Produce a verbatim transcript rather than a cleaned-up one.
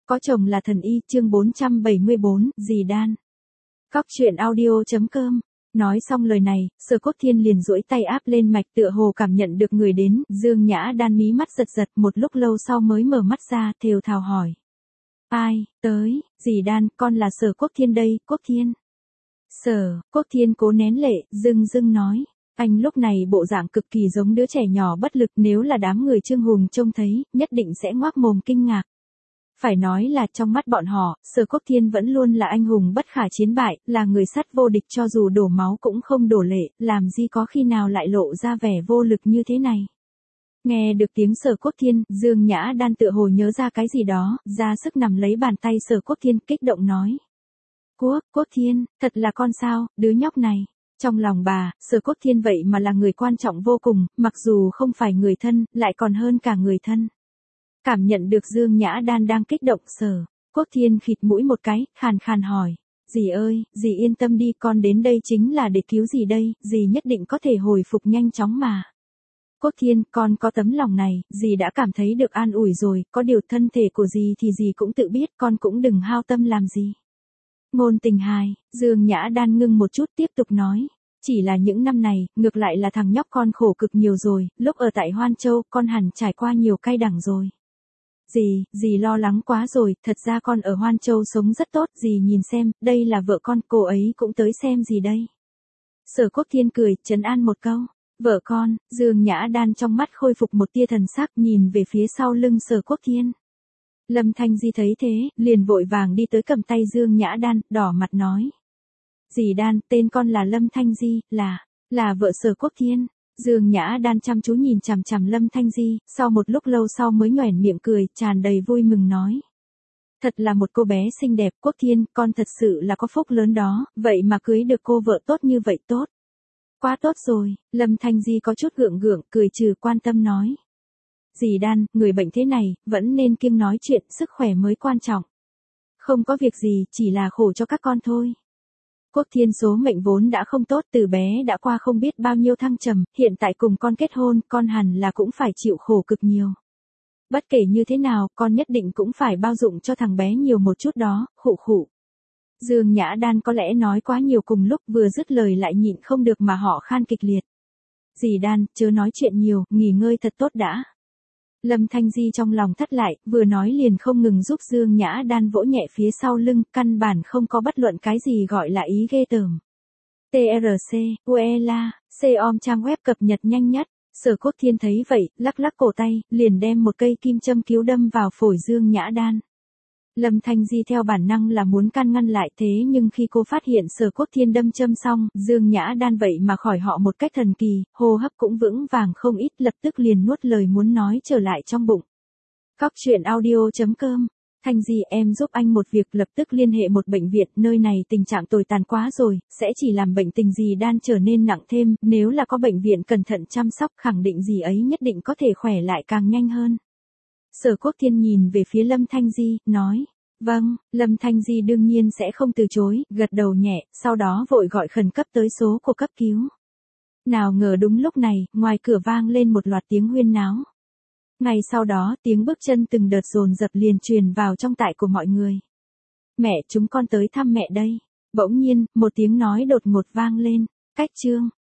Có chồng là thần y, chương bốn trăm bảy mươi bốn, dì Đan. Cóc truyện audio chấm com. Nói xong lời này, Sở Cốt Thiên liền duỗi tay áp lên mạch tựa hồ cảm nhận được người đến, Dương Nhã Đan mí mắt giật giật một lúc lâu sau mới mở mắt ra, thều thào hỏi. Ai, tới, dì Đan, con là Sở Quốc Thiên đây, Quốc Thiên. Sở, Quốc Thiên cố nén lệ, dưng dưng nói. Anh lúc này bộ dạng cực kỳ giống đứa trẻ nhỏ bất lực, nếu là đám người Trương Hùng trông thấy, nhất định sẽ ngoác mồm kinh ngạc. Phải nói là trong mắt bọn họ, Sở Quốc Thiên vẫn luôn là anh hùng bất khả chiến bại, là người sắt vô địch cho dù đổ máu cũng không đổ lệ, làm gì có khi nào lại lộ ra vẻ vô lực như thế này. Nghe được tiếng Sở Quốc Thiên, Dương Nhã Đan tựa hồ nhớ ra cái gì đó, ra sức nằm lấy bàn tay Sở Quốc Thiên, kích động nói. Quốc, Quốc Thiên, thật là con sao, đứa nhóc này. Trong lòng bà, Sở Quốc Thiên vậy mà là người quan trọng vô cùng, mặc dù không phải người thân, lại còn hơn cả người thân. Cảm nhận được Dương Nhã Đan đang kích động, Sở Quốc Thiên khịt mũi một cái, khàn khàn hỏi. Dì ơi, dì yên tâm đi, con đến đây chính là để cứu dì đây, dì nhất định có thể hồi phục nhanh chóng mà. Quốc Thiên, con có tấm lòng này, dì đã cảm thấy được an ủi rồi, có điều thân thể của dì thì dì cũng tự biết, con cũng đừng hao tâm làm gì. Ngôn tình hài, Dương Nhã Đan ngưng một chút tiếp tục nói. Chỉ là những năm này, ngược lại là thằng nhóc con khổ cực nhiều rồi, lúc ở tại Hoan Châu, con hẳn trải qua nhiều cay đắng rồi. Dì, dì lo lắng quá rồi, thật ra con ở Hoan Châu sống rất tốt, dì nhìn xem, đây là vợ con, cô ấy cũng tới xem dì đây. Sở Quốc Thiên cười, trấn an một câu. Vợ con, Dương Nhã Đan trong mắt khôi phục một tia thần sắc, nhìn về phía sau lưng Sở Quốc Thiên. Lâm Thanh Di thấy thế, liền vội vàng đi tới cầm tay Dương Nhã Đan, đỏ mặt nói. Dì Đan, tên con là Lâm Thanh Di, là, là vợ Sở Quốc Thiên. Dương Nhã Đan chăm chú nhìn chằm chằm Lâm Thanh Di, sau một lúc lâu sau mới nhoẻn miệng cười, tràn đầy vui mừng nói. Thật là một cô bé xinh đẹp, Quốc Thiên, con thật sự là có phúc lớn đó, vậy mà cưới được cô vợ tốt như vậy tốt. Quá tốt rồi, Lâm Thanh Di có chút gượng gượng, cười trừ quan tâm nói. Dì Đan, người bệnh thế này, vẫn nên kiêng nói chuyện, sức khỏe mới quan trọng. Không có việc gì, chỉ là khổ cho các con thôi. Quốc Thiên số mệnh vốn đã không tốt, từ bé đã qua không biết bao nhiêu thăng trầm, hiện tại cùng con kết hôn, con hẳn là cũng phải chịu khổ cực nhiều. Bất kể như thế nào, con nhất định cũng phải bao dụng cho thằng bé nhiều một chút đó, khụ khụ. Dương Nhã Đan có lẽ nói quá nhiều cùng lúc, vừa dứt lời lại nhịn không được mà họ khan kịch liệt. Dì Đan, chớ nói chuyện nhiều, nghỉ ngơi thật tốt đã. Lâm Thanh Di trong lòng thắt lại, vừa nói liền không ngừng giúp Dương Nhã Đan vỗ nhẹ phía sau lưng, căn bản không có bất luận cái gì gọi là ý ghê tởm. tê rờ xê, u e eo ây, com trang web cập nhật nhanh nhất. Sở Quốc Thiên thấy vậy, lắc lắc cổ tay, liền đem một cây kim châm cứu đâm vào phổi Dương Nhã Đan. Lâm Thanh Di theo bản năng là muốn can ngăn lại, thế nhưng khi cô phát hiện Sở Quốc Thiên đâm châm xong, Dương Nhã Đan vậy mà khỏi họ một cách thần kỳ, hô hấp cũng vững vàng không ít, lập tức liền nuốt lời muốn nói trở lại trong bụng. Cóc truyện audio chấm com. Thanh Di, em giúp anh một việc, lập tức liên hệ một bệnh viện, nơi này tình trạng tồi tàn quá rồi, sẽ chỉ làm bệnh tình dì Đan trở nên nặng thêm, nếu là có bệnh viện cẩn thận chăm sóc, khẳng định dì ấy nhất định có thể khỏe lại càng nhanh hơn. Sở Quốc Thiên nhìn về phía Lâm Thanh Di, nói. Vâng, Lâm Thanh Di đương nhiên sẽ không từ chối, gật đầu nhẹ, sau đó vội gọi khẩn cấp tới số của cấp cứu. Nào ngờ đúng lúc này, ngoài cửa vang lên một loạt tiếng huyên náo. Ngay sau đó, tiếng bước chân từng đợt dồn dập liền truyền vào trong tai của mọi người. Mẹ, chúng con tới thăm mẹ đây. Bỗng nhiên, một tiếng nói đột ngột vang lên. Cách chương.